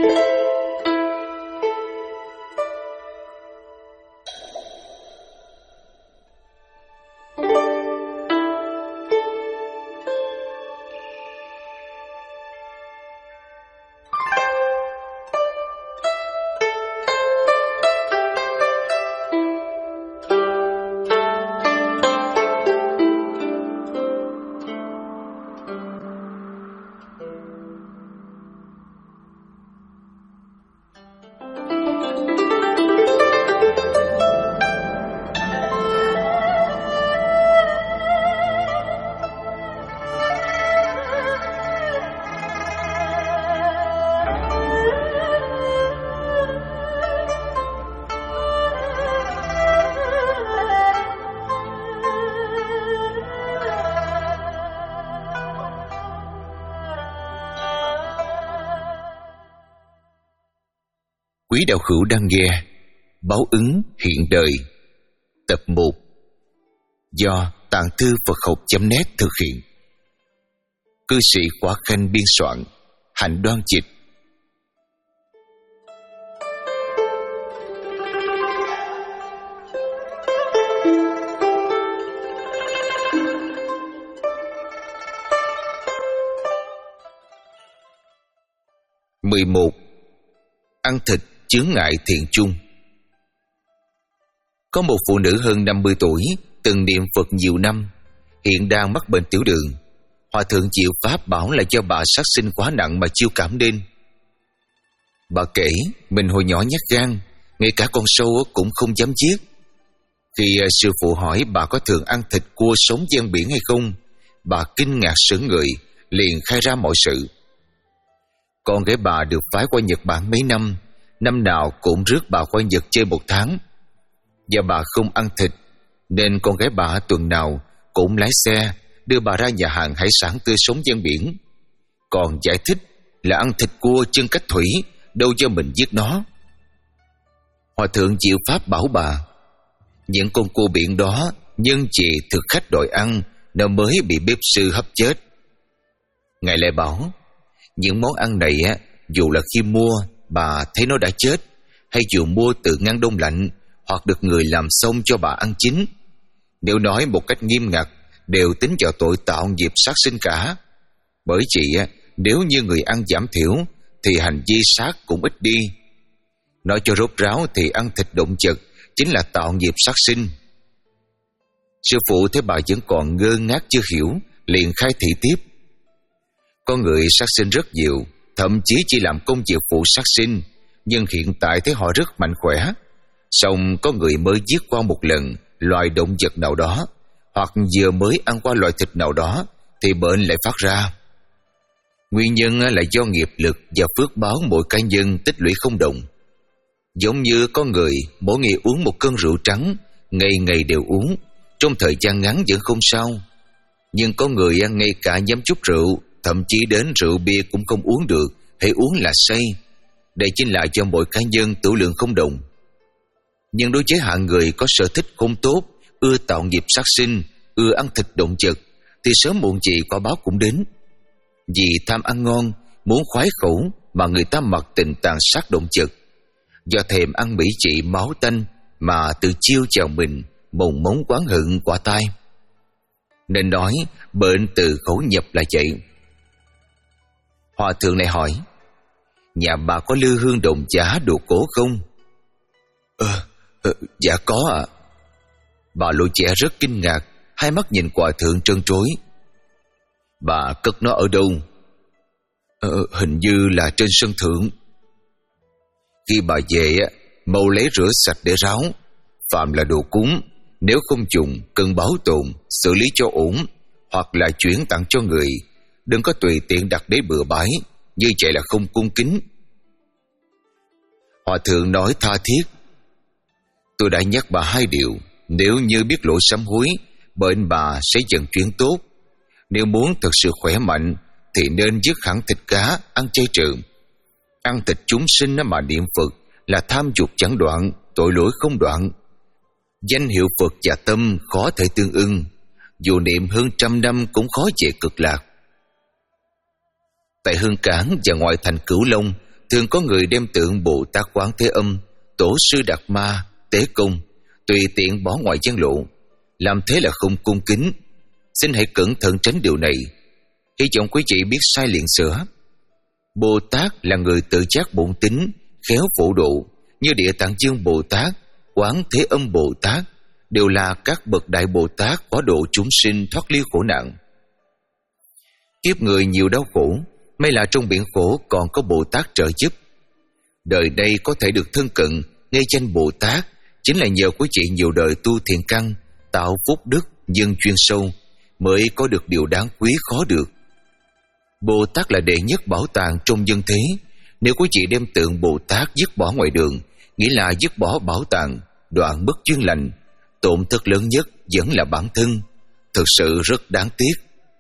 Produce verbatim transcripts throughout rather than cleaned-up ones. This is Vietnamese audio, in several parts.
Quý đạo hữu đang nghe Báo ứng hiện đời tập một do Tạng Thư Phật Học chấm net thực hiện. Cư sĩ Quả Khanh biên soạn, Hạnh Đoan dịch. mười một. Ăn thịt chướng ngại thiện chung. Có một phụ nữ hơn năm mươi tuổi, từng niệm Phật nhiều năm, hiện đang mắc bệnh tiểu đường. Hòa thượng chịu pháp bảo là do bà sát sinh quá nặng mà chiêu cảm nên. Bà kể mình hồi nhỏ nhát gan, ngay cả con sâu cũng không dám giết. Khi sư phụ hỏi bà có thường ăn thịt cua sống ven biển hay không, bà kinh ngạc sững người, liền khai ra mọi sự. Con gái bà được phái qua Nhật Bản mấy năm, năm nào cũng rước bà qua Nhật chơi một tháng. Do bà không ăn thịt, nên con gái bà tuần nào cũng lái xe đưa bà ra nhà hàng hải sản tươi sống ven biển. Còn giải thích là ăn thịt cua chân cách thủy, đâu cho mình giết nó. Hòa thượng chịu pháp bảo bà, những con cua biển đó nhân chị thực khách đòi ăn, nó mới bị bếp sư hấp chết. Ngài lại bảo, những món ăn này á, dù là khi mua bà thấy nó đã chết, hay dù mua từ ngăn đông lạnh, hoặc được người làm xong cho bà ăn chín, nếu nói một cách nghiêm ngặt, đều tính vào tội tạo nghiệp sát sinh cả. Bởi chị á, nếu như người ăn giảm thiểu, thì hành vi sát cũng ít đi. Nói cho rốt ráo thì ăn thịt động vật chính là tạo nghiệp sát sinh. Sư phụ thấy bà vẫn còn ngơ ngác chưa hiểu, liền khai thị tiếp. Con người sát sinh rất nhiều, thậm chí chỉ làm công việc phụ sát sinh, nhưng hiện tại thấy họ rất mạnh khỏe. Song có người mới giết qua một lần loài động vật nào đó, hoặc vừa mới ăn qua loại thịt nào đó, thì bệnh lại phát ra. Nguyên nhân là do nghiệp lực và phước báo mỗi cá nhân tích lũy không đồng. Giống như có người mỗi ngày uống một cân rượu trắng, ngày ngày đều uống, trong thời gian ngắn vẫn không sao. Nhưng có người ngay cả nhắm chút rượu, thậm chí đến rượu bia cũng không uống được, hãy uống là say. Đây chính là do mỗi cá nhân tử lượng không đồng. Nhưng đối với hạng người có sở thích không tốt, ưa tạo nghiệp sát sinh, ưa ăn thịt động vật, thì sớm muộn gì quả báo cũng đến. Vì tham ăn ngon, muốn khoái khẩu mà người ta mặc tình tàn sát động vật. Do thèm ăn mỹ vị máu tanh mà tự chiêu chào mình, mồng mống oán hận quả tai. Nên nói bệnh từ khẩu nhập là vậy. Hòa thượng này hỏi, nhà bà có lư hương đồng giả đồ cổ không? Ờ, ờ dạ có ạ. À. Bà lộ trẻ rất kinh ngạc, hai mắt nhìn hòa thượng trân trối. Bà cất nó ở đâu? Ờ, hình như là trên sân thượng. Khi bà về, mau lấy rửa sạch để ráo. Phạm là đồ cúng, nếu không dùng cần bảo tồn, xử lý cho ổn, hoặc là chuyển tặng cho người. Đừng có tùy tiện đặt để bừa bãi, như vậy là không cung kính. Hòa thượng nói tha thiết, tôi đã nhắc bà hai điều. Nếu như biết lỗi sám hối, bệnh bà sẽ dần chuyển tốt. Nếu muốn thật sự khỏe mạnh, thì nên dứt hẳn thịt cá, ăn chay trường. Ăn thịt chúng sinh mà niệm Phật là tham dục chẳng đoạn, tội lỗi không đoạn. Danh hiệu Phật và tâm khó thể tương ưng, dù niệm hơn trăm năm cũng khó về cực lạc. Tại Hương Cảng và ngoại thành Cửu Long thường có người đem tượng Bồ Tát Quán Thế Âm, Tổ sư Đạt Ma, Tế Công tùy tiện bỏ ngoài gian lộ. Làm thế là không cung kính. Xin hãy cẩn thận tránh điều này. Hy vọng quý vị biết sai liền sửa. Bồ Tát là người tự giác bổn tính, khéo phổ độ, như Địa Tạng Dương Bồ Tát, Quán Thế Âm Bồ Tát đều là các bậc đại Bồ Tát có độ chúng sinh thoát ly khổ nạn. Kiếp người nhiều đau khổ, may là trong biển khổ còn có Bồ Tát trợ giúp. Đời đây có thể được thân cận nghe danh Bồ Tát chính là nhờ quý vị nhiều đời tu thiện căn, tạo phúc đức, nhân chuyên sâu mới có được điều đáng quý khó được. Bồ Tát là đệ nhất bảo tàng trong nhân thế. Nếu quý vị đem tượng Bồ Tát dứt bỏ ngoài đường, nghĩa là dứt bỏ bảo tàng, đoạn bất duyên lành, tổn thất lớn nhất vẫn là bản thân. Thực sự rất đáng tiếc.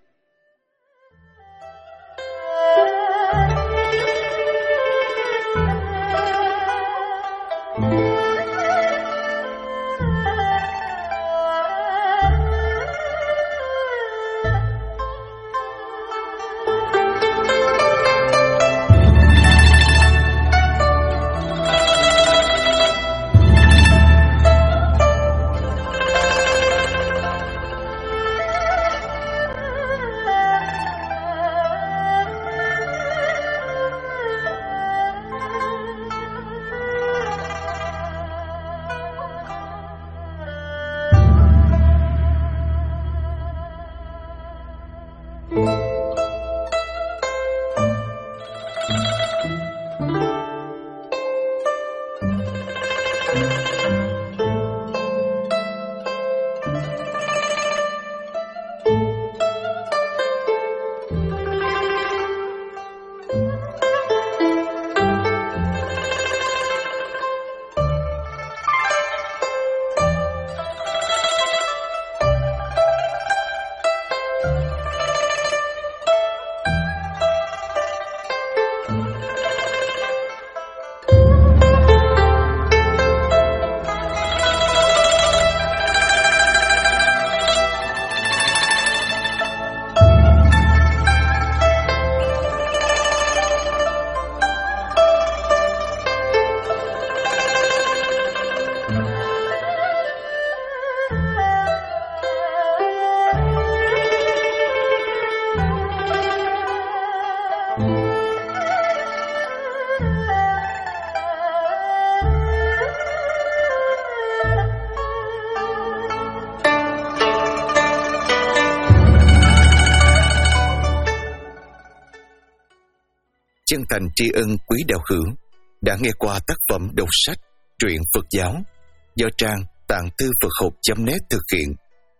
Chân thành tri ân quý đạo hữu đã nghe qua tác phẩm đọc sách truyện Phật giáo do trang tạng thư Phật học chấm net thực hiện.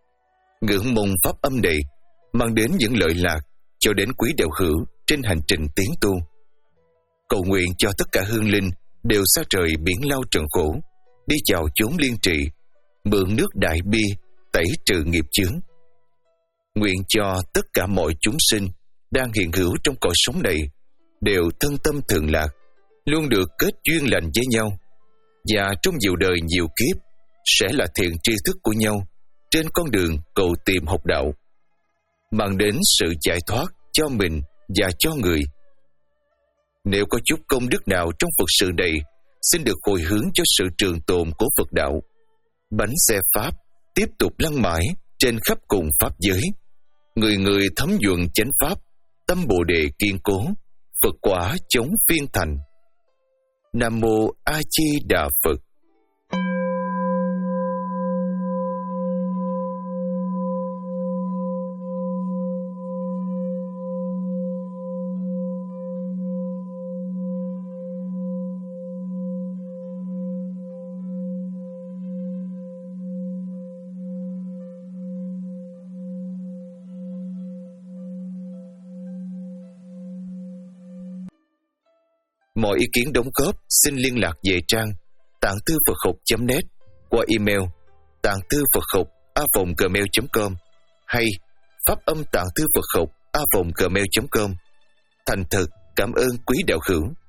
Ngưỡng mong pháp âm này mang đến những lợi lạc cho đến quý đạo hữu trên hành trình tiến tu. Cầu nguyện cho tất cả hương linh đều xa trời biển lao trần khổ, đi vào chốn liên trị, mượn nước đại bi tẩy trừ nghiệp chướng. Nguyện cho tất cả mọi chúng sinh đang hiện hữu trong cõi sống này đều thân tâm thường lạc, luôn được kết duyên lành với nhau, và trong nhiều đời nhiều kiếp sẽ là thiện tri thức của nhau trên con đường cầu tìm học đạo, mang đến sự giải thoát cho mình và cho người. Nếu có chút công đức nào trong Phật sự này, xin được hồi hướng cho sự trường tồn của Phật đạo. Bánh xe Pháp tiếp tục lăn mãi trên khắp cùng Pháp giới. Người người thấm nhuận chánh Pháp, tâm Bồ Đề kiên cố, Phật quả chống phiên thành. Nam Mô A Di Đà Phật. Mọi ý kiến đóng góp xin liên lạc về trang tạng thư Phật học chấm net qua email tạng thư Phật học a vòng gmail chấm com hay pháp âm tạng thư Phật học a vòng gmail chấm com. Thành thật cảm ơn quý đạo hữu.